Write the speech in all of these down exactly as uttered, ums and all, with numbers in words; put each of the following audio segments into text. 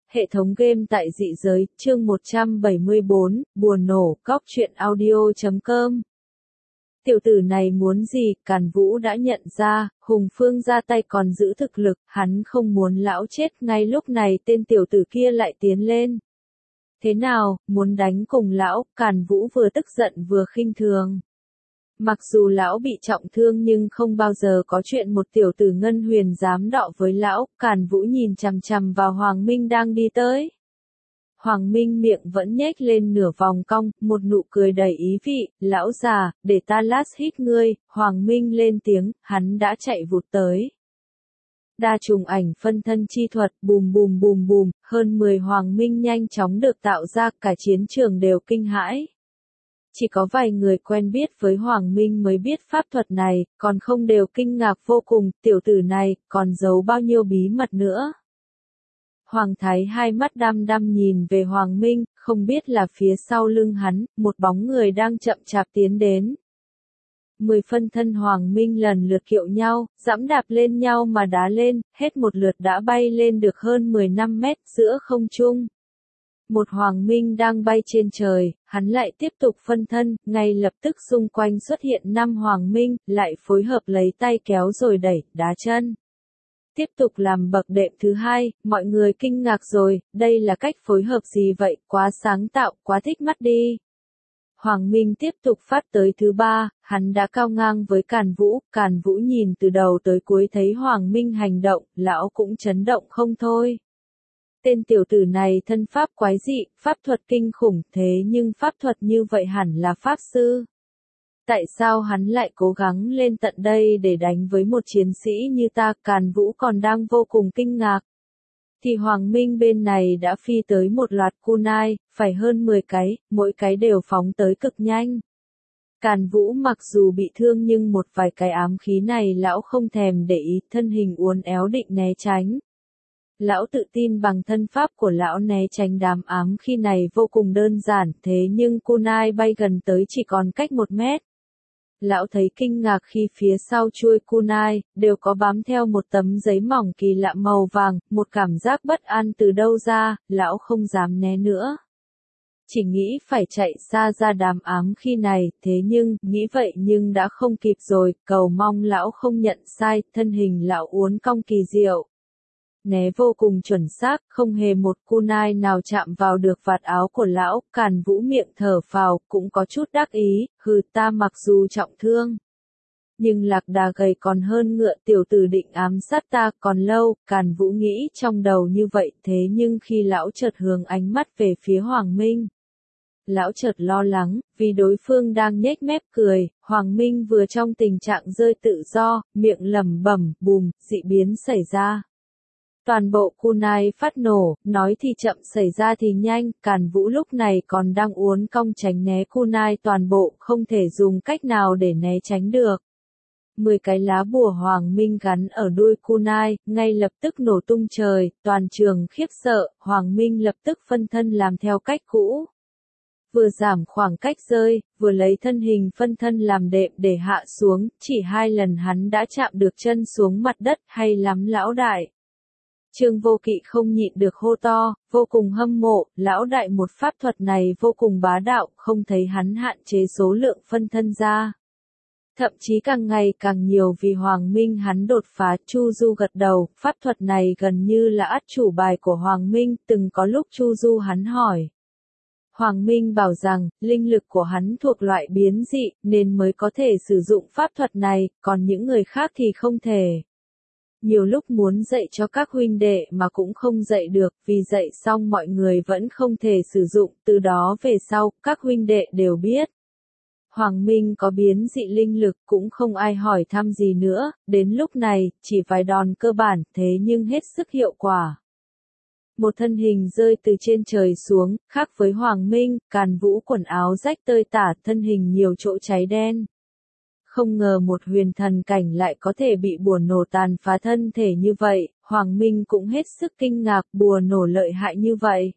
Hệ thống game tại dị giới, chương một trăm bảy mươi bốn, bùa nổ, góc truyện audio chấm com. Tiểu tử này muốn gì, Càn Vũ đã nhận ra, Hùng Phương ra tay còn giữ thực lực, hắn không muốn lão chết, ngay lúc này tên tiểu tử kia lại tiến lên. Thế nào, muốn đánh cùng lão, Càn Vũ vừa tức giận vừa khinh thường. Mặc dù lão bị trọng thương nhưng không bao giờ có chuyện một tiểu tử Ngân Huyền dám đọ với lão, Càn Vũ nhìn chằm chằm vào Hoàng Minh đang đi tới. Hoàng Minh miệng vẫn nhếch lên nửa vòng cong, một nụ cười đầy ý vị, lão già, để ta lát hít ngươi, Hoàng Minh lên tiếng, hắn đã chạy vụt tới. Đa trùng ảnh phân thân chi thuật, bùm bùm bùm bùm, hơn mười Hoàng Minh nhanh chóng được tạo ra, cả chiến trường đều kinh hãi. Chỉ có vài người quen biết với Hoàng Minh mới biết pháp thuật này, còn không đều kinh ngạc vô cùng, tiểu tử này, còn giấu bao nhiêu bí mật nữa. Hoàng Thái hai mắt đăm đăm nhìn về Hoàng Minh, không biết là phía sau lưng hắn, một bóng người đang chậm chạp tiến đến. Mười phân thân Hoàng Minh lần lượt kiệu nhau, giẫm đạp lên nhau mà đá lên, hết một lượt đã bay lên được hơn mười lăm mét giữa không trung. Một Hoàng Minh đang bay trên trời, hắn lại tiếp tục phân thân, ngay lập tức xung quanh xuất hiện năm Hoàng Minh, lại phối hợp lấy tay kéo rồi đẩy, đá chân. Tiếp tục làm bậc đệm thứ hai, mọi người kinh ngạc rồi, đây là cách phối hợp gì vậy, quá sáng tạo, quá thích mắt đi. Hoàng Minh tiếp tục phát tới thứ ba, hắn đã cao ngang với Càn Vũ, Càn Vũ nhìn từ đầu tới cuối thấy Hoàng Minh hành động, lão cũng chấn động không thôi. Tên tiểu tử này thân pháp quái dị, pháp thuật kinh khủng, thế nhưng pháp thuật như vậy hẳn là pháp sư. Tại sao hắn lại cố gắng lên tận đây để đánh với một chiến sĩ như ta, Càn Vũ còn đang vô cùng kinh ngạc. Thì Hoàng Minh bên này đã phi tới một loạt kunai, phải hơn mười cái, mỗi cái đều phóng tới cực nhanh. Càn Vũ mặc dù bị thương nhưng một vài cái ám khí này lão không thèm để ý, thân hình uốn éo định né tránh. Lão tự tin bằng thân pháp của lão né tránh đám ám khí này vô cùng đơn giản, thế nhưng kunai bay gần tới chỉ còn cách một mét. Lão thấy kinh ngạc khi phía sau chuôi kunai, đều có bám theo một tấm giấy mỏng kỳ lạ màu vàng, một cảm giác bất an từ đâu ra, lão không dám né nữa. Chỉ nghĩ phải chạy xa ra đám ám khí này, thế nhưng, nghĩ vậy nhưng đã không kịp rồi, cầu mong lão không nhận sai, thân hình lão uốn cong kỳ diệu. Né vô cùng chuẩn xác, không hề một kunai nào chạm vào được vạt áo của lão, Càn Vũ miệng thở phào, cũng có chút đắc ý, hừ ta mặc dù trọng thương. Nhưng lạc đà gầy còn hơn ngựa, tiểu tử định ám sát ta còn lâu, Càn Vũ nghĩ trong đầu như vậy, thế nhưng khi lão chợt hướng ánh mắt về phía Hoàng Minh. Lão chợt lo lắng, vì đối phương đang nhếch mép cười, Hoàng Minh vừa trong tình trạng rơi tự do, miệng lẩm bẩm, bùm, dị biến xảy ra. Toàn bộ kunai phát nổ, nói thì chậm xảy ra thì nhanh, Càn Vũ lúc này còn đang uốn cong tránh né kunai toàn bộ, không thể dùng cách nào để né tránh được. Mười cái lá bùa Hoàng Minh gắn ở đuôi kunai, ngay lập tức nổ tung trời, toàn trường khiếp sợ, Hoàng Minh lập tức phân thân làm theo cách cũ. Vừa giảm khoảng cách rơi, vừa lấy thân hình phân thân làm đệm để hạ xuống, chỉ hai lần hắn đã chạm được chân xuống mặt đất, hay lắm lão đại. Trương Vô Kỵ không nhịn được hô to, vô cùng hâm mộ, lão đại một pháp thuật này vô cùng bá đạo, không thấy hắn hạn chế số lượng phân thân ra. Thậm chí càng ngày càng nhiều vì Hoàng Minh hắn đột phá. Chu Du gật đầu, pháp thuật này gần như là át chủ bài của Hoàng Minh, từng có lúc Chu Du hắn hỏi. Hoàng Minh bảo rằng, linh lực của hắn thuộc loại biến dị, nên mới có thể sử dụng pháp thuật này, còn những người khác thì không thể. Nhiều lúc muốn dạy cho các huynh đệ mà cũng không dạy được, vì dạy xong mọi người vẫn không thể sử dụng, từ đó về sau, các huynh đệ đều biết. Hoàng Minh có biến dị linh lực cũng không ai hỏi thăm gì nữa, đến lúc này, chỉ vài đòn cơ bản, thế nhưng hết sức hiệu quả. Một thân hình rơi từ trên trời xuống, khác với Hoàng Minh, Càn Vũ quần áo rách tơi tả, thân hình nhiều chỗ cháy đen. Không ngờ một huyền thần cảnh lại có thể bị bùa nổ tàn phá thân thể như vậy, Hoàng Minh cũng hết sức kinh ngạc bùa nổ lợi hại như vậy.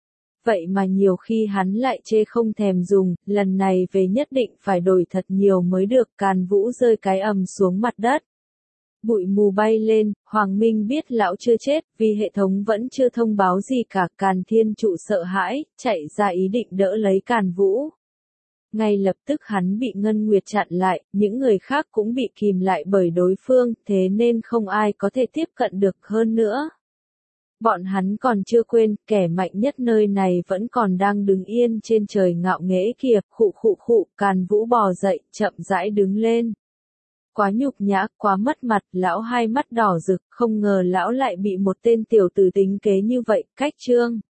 Vậy mà nhiều khi hắn lại chê không thèm dùng, lần này về nhất định phải đổi thật nhiều mới được, Càn Vũ rơi cái ầm xuống mặt đất. Bụi mù bay lên, Hoàng Minh biết lão chưa chết, vì hệ thống vẫn chưa thông báo gì cả. Càn Thiên Trụ sợ hãi, chạy ra ý định đỡ lấy Càn Vũ. Ngay lập tức hắn bị Ngân Nguyệt chặn lại, những người khác cũng bị kìm lại bởi đối phương, thế nên không ai có thể tiếp cận được hơn nữa. Bọn hắn còn chưa quên, kẻ mạnh nhất nơi này vẫn còn đang đứng yên trên trời ngạo nghễ kìa. Khụ khụ khụ, Càn Vũ bò dậy, chậm rãi đứng lên. Quá nhục nhã, quá mất mặt, lão hai mắt đỏ rực, không ngờ lão lại bị một tên tiểu tử tính kế như vậy. Cách chương